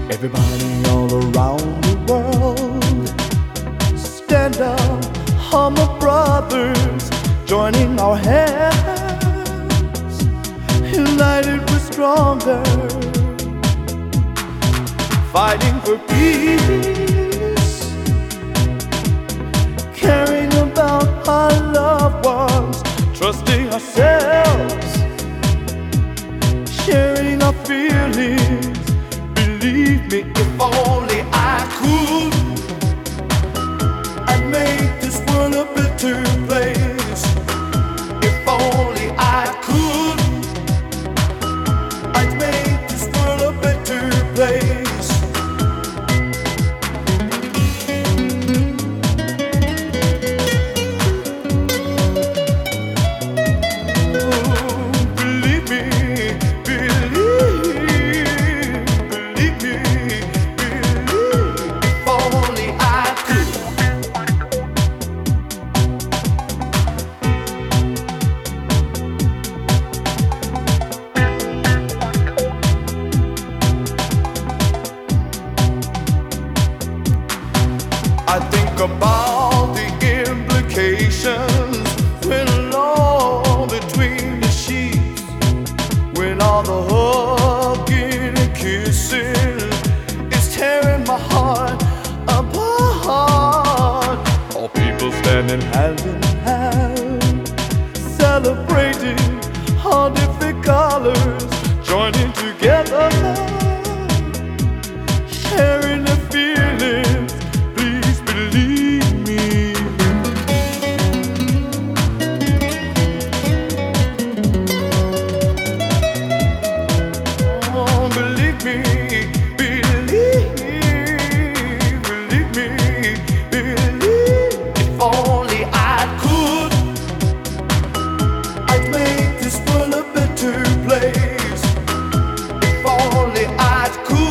Everybody all around the world, stand up, all my brothers, joining our hands. United we're stronger, fighting for peace, caring about our loved ones, trusting ourselves, sharing our feelings. Believe me, if only I could, I'd make this world a better place. If only I could, I'd make this world a better place. I think about the implications when alone between the sheets, when all the hugging and kissing is tearing my heart apart. All people standing hand in hand, celebrating all different colors, joining together, sharing the feelings. Believe me. Oh, believe me, believe me, believe. If only I could, I'd make this world a better place. If only I could.